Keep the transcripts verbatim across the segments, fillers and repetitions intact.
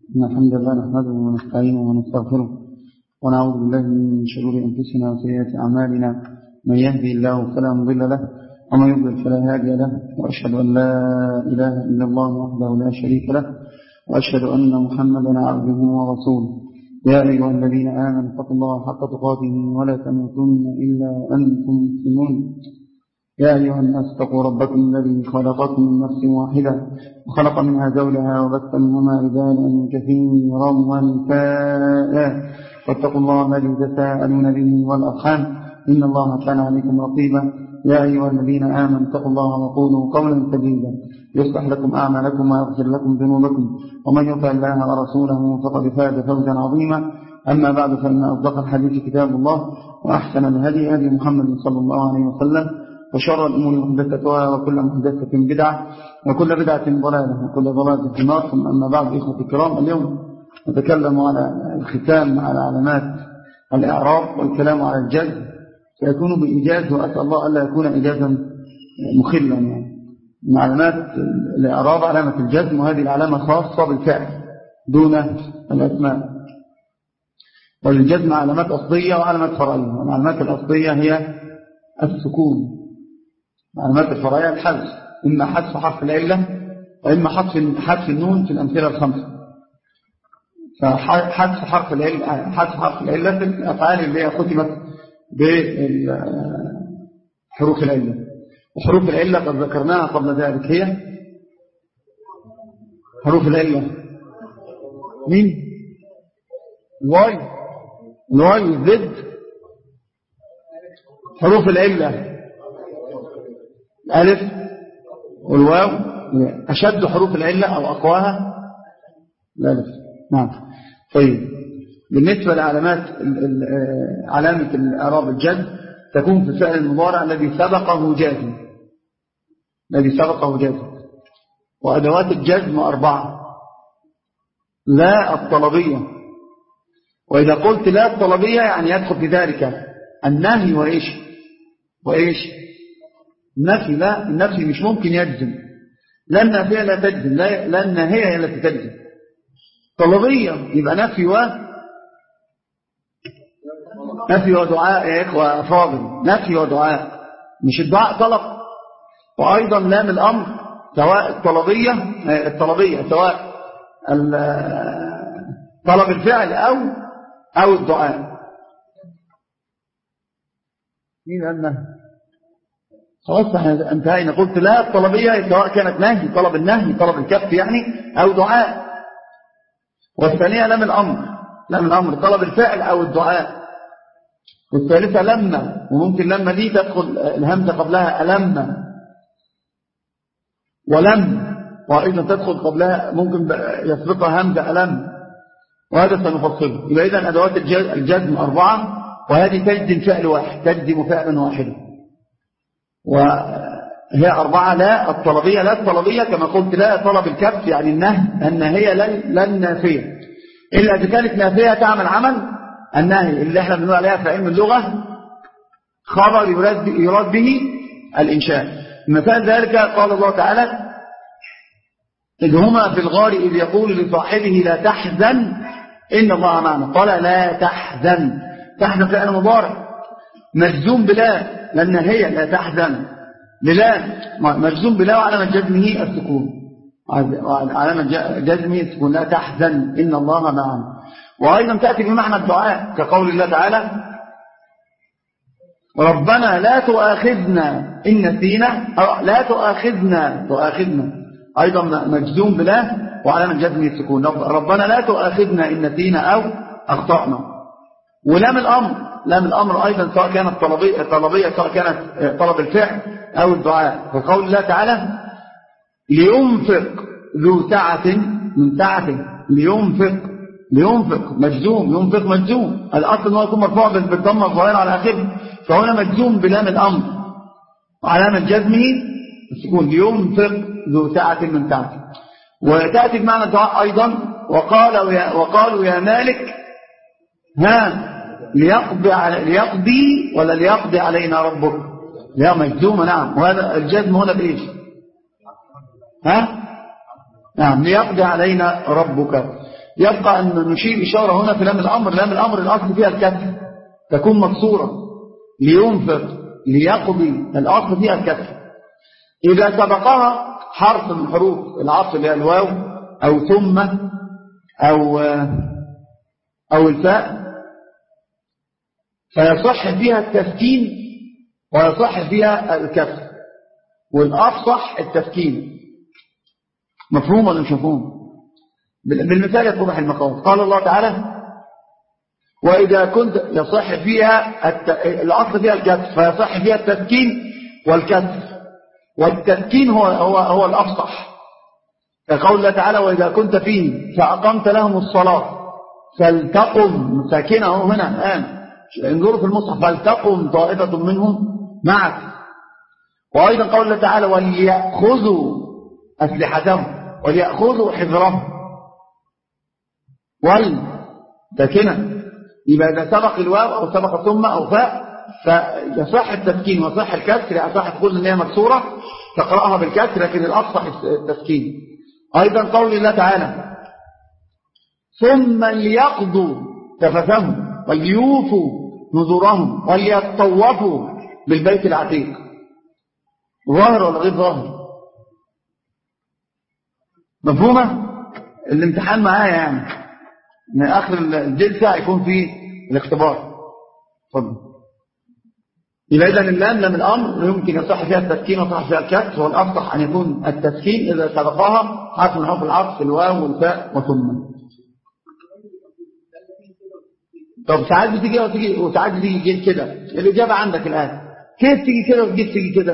إن الحمد لله نحمده ونستعينه ونستغفره ونعوذ بالله من شرور أنفسنا وسيئات أعمالنا. من يهدي الله فلا مضل له ومن يضلل فلا هادي له، وأشهد أن لا إله إلا الله وحده لا شريك له، وأشهد أن محمدا عبده ورسوله. يا أيها الذين آمنوا اتقوا الله حق تقاته ولا تموتن إلا أنتم مسلمون. يا أيها الناس اتقوا ربكم الذي خلقكم من نفس واحدة وخلق منها زوجها وبث منهما رجالا كثيرا ونساء، واتقوا الله الذي تساءلون به والأرحام إن الله كان عليكم رقيبا. يا أيها الذين آمنوا اتقوا الله وقولوا قولا سديدا يصلح لكم أعمالكم ويغفر لكم ذنوبكم، ومن يطع الله ورسوله فقد فاز فوزا عظيما. أما بعد، فإن أصدق الحديث كتاب الله، وأحسن الهدي هدي محمد صلى الله عليه وسلم، وشر الأمور محدثاتها وكل محدثة بدعة وكل بدعة ضلالة وكل ضلالة في النار. ثم أما بعد، إخوة الكرام، اليوم نتكلم على الختام على علامات الإعراب والكلام على الجزم، سيكون بإيجاز، وأسأل الله ألا يكون إيجازا مخلا. يعني من علامات الإعراب علامة الجزم، وهذه العلامة خاصة بالفعل دون الأسماء. وللجزم علامات أصلية وعلامات فرعية. والعلامات الأصلية هي السكون، علامات الفرعية الحذف، إما حذف حرف العلة وإما حذف حذف النون في الأمثلة الخمسة. فحذف حرف العلة حذف حرف العلة في الأفعال اللي هي ختمت بحروف العلة. وحروف العلة قد ذكرناها قبل ذلك، هي حروف العلة مين؟ الواي الواي والزد. حروف العلة الألف والواو، أشد حروف العلة أو أقواها الألف. نعم. طيب، بالنسبة لعلامات علامة الإعراب الجزم تكون في الفعل المضارع الذي سبقه جازم الذي سبقه جازم وأدوات الجزم أربعة. لا الطلبية، وإذا قلت لا الطلبية يعني يدخل في ذلك النهي وإيش وإيش النفي. لا، النفي مش ممكن يجزم، لا النافية لا تجزم، لا النهية هي التي تجزم. طلبية يبقى نفي و نفي ودعاء يا إخوة فاضل، نفي ودعاء، مش الدعاء طلب. وأيضا لام الأمر، سواء الطلبية الطلبية سواء طلب الفعل أو أو الدعاء. مين أنه خلاص احنا انتهينا. قلت لا الطلبية سواء كانت نهي، طلب النهي، طلب الكف يعني، أو دعاء. والثانية لام الأمر، لام الأمر طلب الفعل أو الدعاء. والثالثة لما، وممكن لما دي تدخل الهمزة قبلها ألم، ولم، وأيضا تدخل قبلها ممكن يسبقها همزة ألم، وهذا سنفصله. يبقى إذن أدوات الجزم أربعة، وهذه تجزم فعل واحد، تجزم فعلا واحدا، وهي أربعة. لا الطلبية، لا الطلبية كما قلت لا طلب الكف يعني النهي، النهية لا النافية، إلا إذا كانت نافية تعمل عمل النهي اللي احنا بنقول عليها في علم اللغة خبر يراد به الإنشاء. مثال ذلك قال الله تعالى: إذ هما في الغار إذ يقول لصاحبه لا تحزن إن الله معنا. قال لا تحزن، تحزن فعل مضارع مجزوم بلا، لأن هي لا تحزن بلا مجزوم بلا، وعلامة جزمه السكون، علامة جزمه السكون، لا تحزن إن الله معنا. وأيضا تأتي بمعنى الدعاء كقول الله تعالى: ربنا لا تؤاخذنا إن نسينا، لا تؤاخذنا تؤاخذنا أيضا مجزوم بلا، وعلامة جزمه السكون، ربنا لا تؤاخذنا إن نسينا أو أخطأنا. ولام الأمر، لام الأمر أيضا سواء كانت طلبية, طلبية سواء كانت طلب الفعل أو الدعاء. فقول الله تعالى: لينفق ذو سعة من سعته، لينفق لينفق مجزوم، ينفق مجزوم، الأصل أنه يكون مرفوع بالضمة الظاهرة على آخره، فهنا مجزوم بلام الأمر وعلامة جزمه السكون، لينفق ذو سعة من سعته. وتأتي بمعنى الدعاء أيضا: وقالوا يا, وقالوا يا مالك ها ليقضي, ليقضي ولا ليقضي علينا ربك، لا مجزومة. نعم، وهذا الجزم هنا بإيش؟ ها نعم، ليقضي علينا ربك. يبقى أن نشير إشارة هنا في لام الأمر. لام الأمر الأصل فيها الكسر تكون مكسورة، لينفق ليقضي، الأصل فيها الكسر. إذا سبقها حرف من حروف العطف اللي هي الواو أو ثم أو أو الفاء فيصح فيها التسكين ويصح فيها الكسر، والأفصح التسكين. مفهوم ولا مش مفهوم؟ بالمثال يتضح المقام. قال الله تعالى وإذا كنت يصح فيها الت... الأصل فيها الكسر فيصح فيها التسكين والكسر، والتسكين هو هو هو الأفصح. كقول الله تعالى وإذا كنت فيه فأقمت لهم الصلاة فلتقم، ساكنة هنا الآن انظروا في المصحف، فلتقم طائفة منهم معك. وأيضا قول الله تعالى وليأخذوا أسلحتهم وليأخذوا حذرهم، وال ساكنة. يبقى إذا سبق الواو أو سبق ثم أو فاء فيصح التسكين وصح الكسر. يصح تقول إن هي مكسورة تقرأها بالكسر، لكن الأفصح التسكين. أيضا قول الله تعالى ثم ليقضوا تفثهم وليوفوا نذورهم وليطوفوا بالبيت العتيق. ظاهر ولا غير ظاهر؟ مفهومة؟ الامتحان معايا يعني من آخر الجلسة هيكون فيه الاختبار. اتفضل. يبقى إذن اللام لام الأمر يمكن يصح فيها التسكين ويصح فيها الكسر، والأفصح أن يكون التسكين إذا سبقها حرف من حروف العطف الواو والفاء وثم. طب ساعات بتيجي وتيجي وساعات بتيجي كده. الإجابة عندك الآن كيف تيجي كده وتجيب تيجي كده؟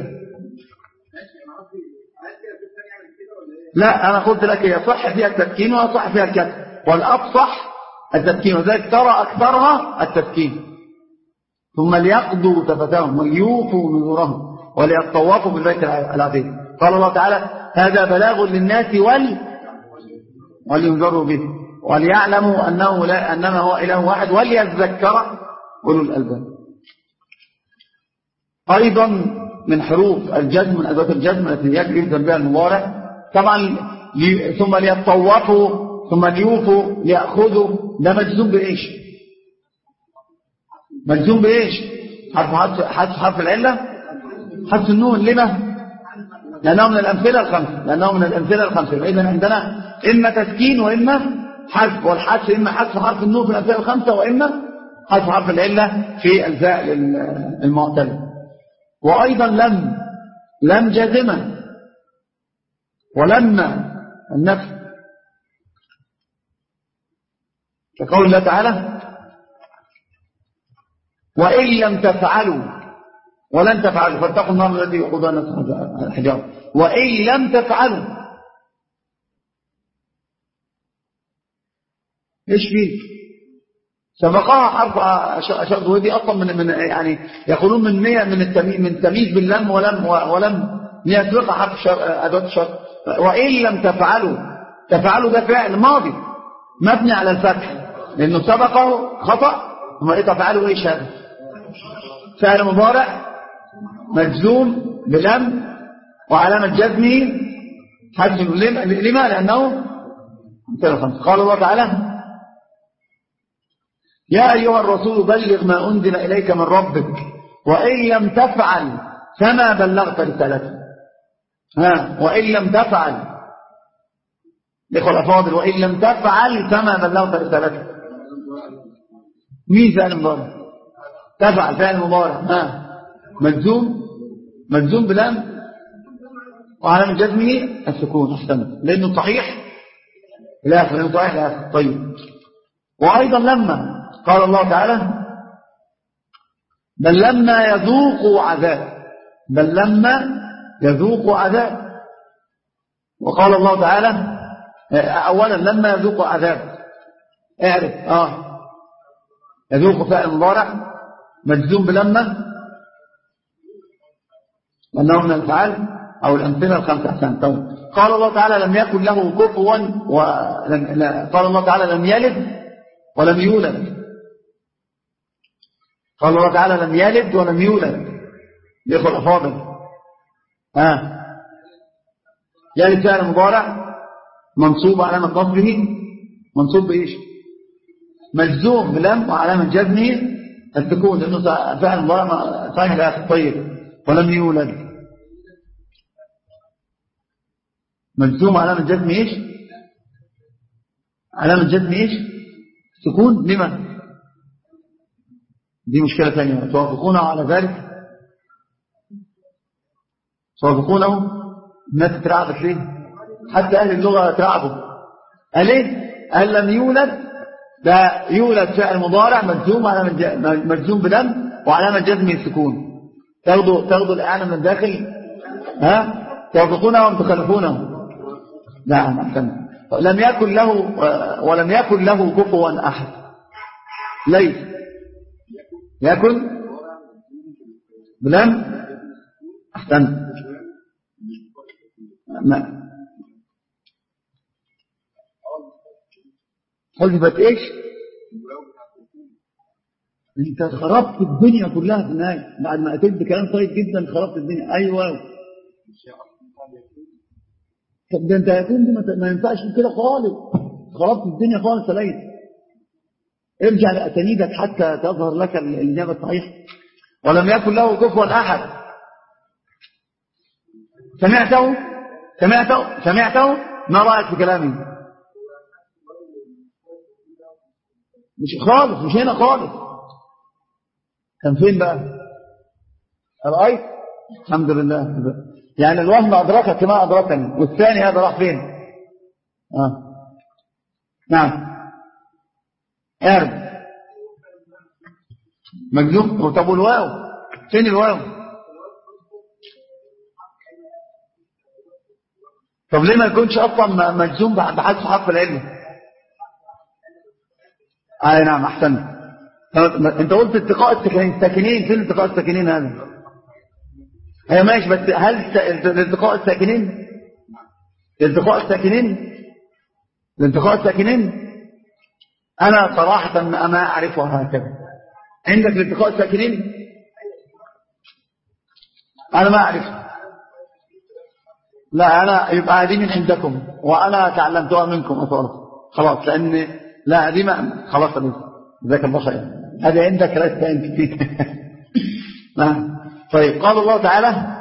لا أنا قلت لك يصح فيها التسكين ويصح فيها الكسر، والأفصح التسكين، وذلك ترى أكثرها التسكين. ثم ليقضوا تفتهم وليوفوا نذورهم وليطوفوا بالبيت العتيق. قال الله تعالى هذا بلاغ للناس ول ولينذروا به وليعلموا أنه لا أنما هو إله واحد وليذكر أولو الألباب. أيضا من حروف الجزم من أدوات الجزم التي يجري بها المضارع طبعا لي ثم ليطوفوا ثم ليوفوا ليأخذوا، ده مجزوم بإيش؟ مجزوم بإيش؟ حرف حرف حرف العلة حرف النون. لما؟ لأنه من الأمثلة الخمسة لأنه من الأمثلة الخمسة إذن عندنا إما تسكين وإما حرف، والحرف إما حرف حرف النون في الأمثلة الخمسة وإما حرف حرف العلة في الفاء المعتلة. وأيضا لم لم جازمة ولما النفس كقول الله تعالى وإن لم تفعلوا ولن تفعلوا فاتقوا النار التي وقودها الناس الحجارة. وإن لم تفعلوا ايش فيه؟ سبقها حرف أشد، ودي أصلا من من يعني يقولون من مية من التمييز من تمييز باللم ولم ولم يسبقها حرف أدوات الشرط. وإن لم تفعلوا تفعلوا ده فعل ماضي مبني على الفتح لأنه سبقه خطأ. ثم إيه تفعلوا إيش هذا؟ فعل مضارع مجزوم بلم وعلامة جزمه حذف. لما؟ لأنه قال الله تعالى يا أيها الرسول بلغ ما أنزل إليك من ربك وإن لم تفعل فما بلغت رسالته. ها وإن لم تفعل الإخوة الأفاضل وإن لم تفعل فما بلغت رسالته. مين فعل مضارع؟ تفعل فعل مضارع ها مجزوم مجزوم بلام وعلامة جزمه السكون. احسنت لأنه صحيح الآخر لأنه صحيح الآخر. طيب وأيضا لما قال الله تعالى بل لما يذوقوا عذاب بل لما يذوقوا عذاب. وقال الله تعالى أولا لما يذوقوا عذاب اعرف اه يذوق فعل مضارع مجزوم بلما لأنه من الفعل أو الأمثلة الخمسة. أحسن. طيب قال الله تعالى لم يكن له كفوا ولم... قال الله تعالى لم يلد ولم يولد. قال الله تعالى لم يلد ولم يولد. الإخوة الأفاضل ها يلد فعل مضارع منصوب علامة نصبه منصوب بإيش؟ مجزوم بلم وعلامة جزمه السكون لأنه فعل مضارع صحيح الآخر. طيب ولم يولد مجزوم علامة جزمه إيش؟ علامة جزمه إيش؟ سكون. لما؟ دي مشكلة ثانية. توافقونه على ذلك؟ توافقونه؟ الناس تترعبت ليه؟ حتى أهل اللغة ترعبوا. قال إيه؟ قال لم يولد، ده يولد فعل مضارع مجزوم على مجزوم بدم وعلامة جزمه السكون. تاخدوا تاخدوا الإعانة من الداخل. ها؟ توافقونه أم تخالفونه؟ نعم أحسن. لم يكن له ولم يكن له كفوا أحد. ليس يكن بلم. أحسن. ما حذفت إيش؟ أنت خربت الدنيا كلها في النهاية بعد ما قتلت كلام طيب جدا. خربت الدنيا. أيوة. طب ده أنت يكون دي ما ينفعش كده خالص. خربت الدنيا خالص. ليس. ارجع لأسانيدك حتى تظهر لك الإجابة الصحيحة. ولم يكن له كفوا أحد. سمعته سمعته سمعته ما رأيك في كلامي؟ مش خالص. مش هنا خالص. كان فين بقى؟ رأيت؟ الحمد لله. يعني الوهم أدركك كما أدركني. والثاني هذا راح فين؟ آه. نعم. أرد مجزوم. طب والواو فين الواو؟ طب ليه ما يكونش أصلا مجزوم بحذف حرف العلم؟ آه نعم أحسن. أنت قلت التقاء الساكنين. فين التقاء الساكنين هذا؟ هي ماشي بس هل الالتقاء الساكنين الالتقاء الساكنين الالتقاء الساكنين أنا صراحة ما أعرفها هكذا. عندك الالتقاء الساكنين؟ أنا ما أعرف. لا أنا يبقى هذه من عندكم وأنا تعلمتها منكم أصلا. خلاص لأن لا هذه ما خلاص ليس. ذاك الله خير. هذه عندك ليس أنت فيك. طيب قال الله تعالى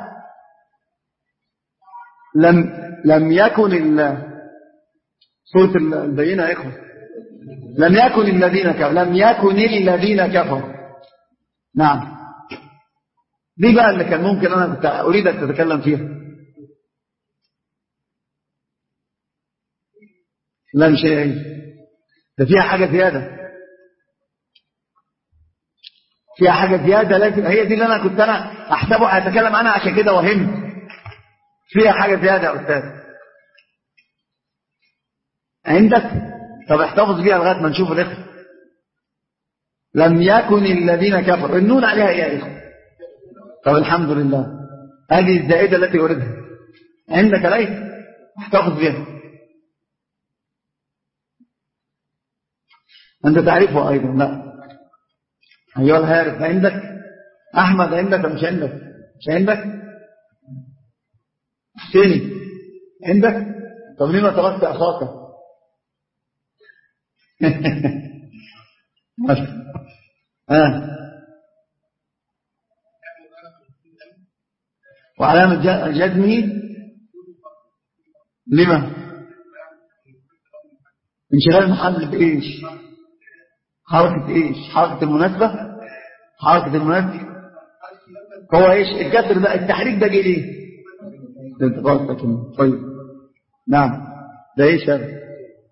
لم لم يكن سورة البينة يا إخوة. لم يكن الذين كفروا. لم يكن الذين كفروا. نعم. دي بقى اللي كان ممكن أنا كنت أريد أن تتكلم فيها. لا مش هي هي. ده فيها حاجة زيادة. فيها حاجة زيادة لكن هي دي اللي أنا كنت أنا أحسبه هتكلم عنها عشان كده وهمت. فيها حاجة زيادة يا أستاذ. عندك؟ طب احتفظ بيها لغاية ما نشوف الإخوة. لم يكن الذين كفروا. النون عليها إيه يا إخوة؟ طب الحمد لله. هذه الزائدة التي أريدها. عندك ليس؟ احتفظ بيها. أنت تعرفه أيضا. لا أيها الهارف. عندك؟ أحمد عندك مش عندك؟ مش عندك؟ حسيني عندك؟ طب ليه ما تركت أخاك؟ آه. وعلامة جزمه لما؟ انشغال محل بإيش؟ حركة إيش؟ حركة المناسبة؟ حركة المناسبة هو إيش؟ الكسر ده التحريك ده جه ليه؟ طيب نعم. ده إيش هذا؟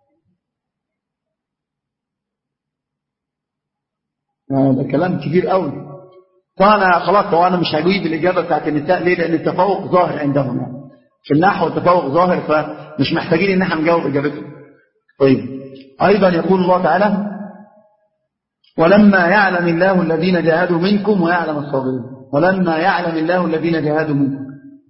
ده كلام كبير قوي. فأنا خلاص هو أنا مش هجيب الإجابة بتاعت النساء. ليه؟ لأن التفوق ظاهر عندهم يعني. في النحو التفوق ظاهر فمش محتاجين إن احنا نجاوب إجابته. طيب أيضا يقول الله تعالى ولما يعلم الله الذين جاهدوا منكم ويعلم الصابرين. ولما يعلم الله الذين جاهدوا منكم.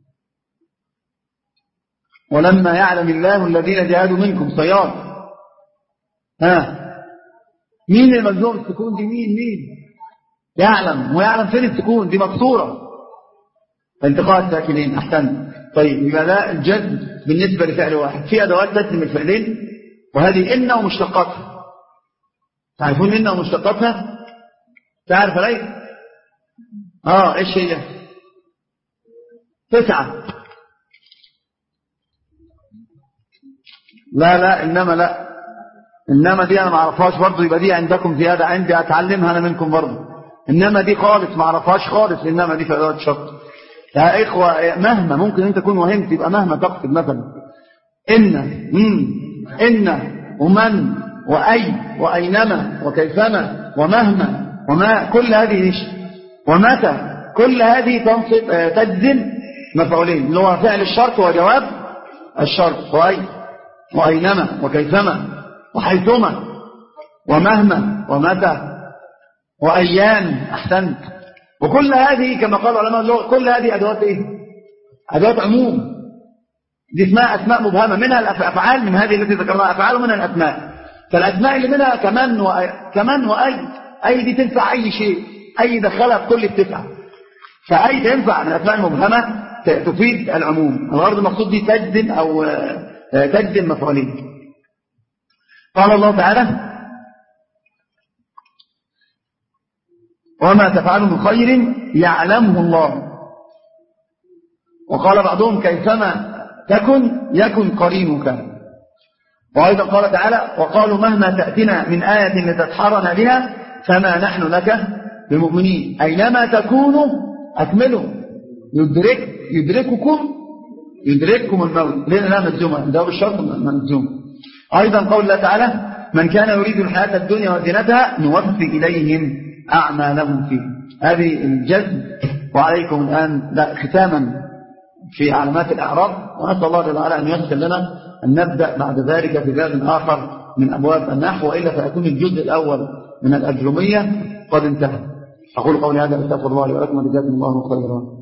ولما يعلم الله الذين جاهدوا منكم. صياد. ها مين المجزوم السكون دي؟ مين مين يعلم؟ ويعلم فين السكون دي؟ مكسورة. انتقاء الساكنين. أحسن. طيب يبقى ده الجزم بالنسبة لفعل واحد. في أدوات تجزم الفعلين وهذه إن ومشتقاتها. تعرفون إن ومشتقاتها؟ تعرف علي؟ آه إيش هي؟ تسعة. لا لا إنما لا إنما دي أنا ما أعرفهاش برضه، يبقى دي عندكم زيادة، عندي أتعلمها أنا منكم برضه. إنما دي خالص ما أعرفهاش خالص، إنما دي في أدوات شرط يا إخوة. مهما ممكن أنت تكون وهمت، يبقى مهما تقصد مثلا إن مم إن ومن وأي وأينما وكيفما ومهما وما، كل هذه إيش؟ ومتى، كل هذه تنصب تجزم مفعولين اللي هو فعل الشرط وجواب الشرط، وأي وأينما وكيفما وحيثما ومهما ومتى وأيام. أحسنت. وكل هذه كما قال علماء اللغة كل هذه أدوات إيه؟ أدوات عموم. دي اسمها أسماء مبهمة، منها الأفعال، من هذه التي ذكرناها أفعال، ومنها الأسماء. فالأسماء اللي منها كمان وأي، كمان وأي، أي دي تنفع أي شيء، أي دخلها في كل التسعة. فأي تنفع من الأسماء المبهمة تفيد العموم. الغرض المقصود دي تجزم أو تجزم مفعولين. قال الله تعالى وما تفعلوا من خير يعلمه الله. وقال بعضهم كيفما تكن يكن قرينك. وأيضا قال تعالى وقالوا مهما تأتنا من آية لتسحرنا بها فما نحن لك بمؤمنين. أينما تكونوا أكملوا يدرك يدرككم يدرككم الموت. لأن لا مجزومة، ده بالشرط مجزوم. أيضا قول الله تعالى من كان يريد الحياة الدنيا وزينتها نوفي إليهم أعمالهم فيه. هذه الجزم. وعليكم الآن ختاما في علامات الإعراب، ونسأل الله جل وعلا أن ييسر لنا أن نبدأ بعد ذلك في باب آخر من أبواب النحو، وإلا فيكون الجزء الأول من الأجرمية قد انتهى. أقول قولي هذا أستغفر الله لي ولكم وجزاكم الله خيرا.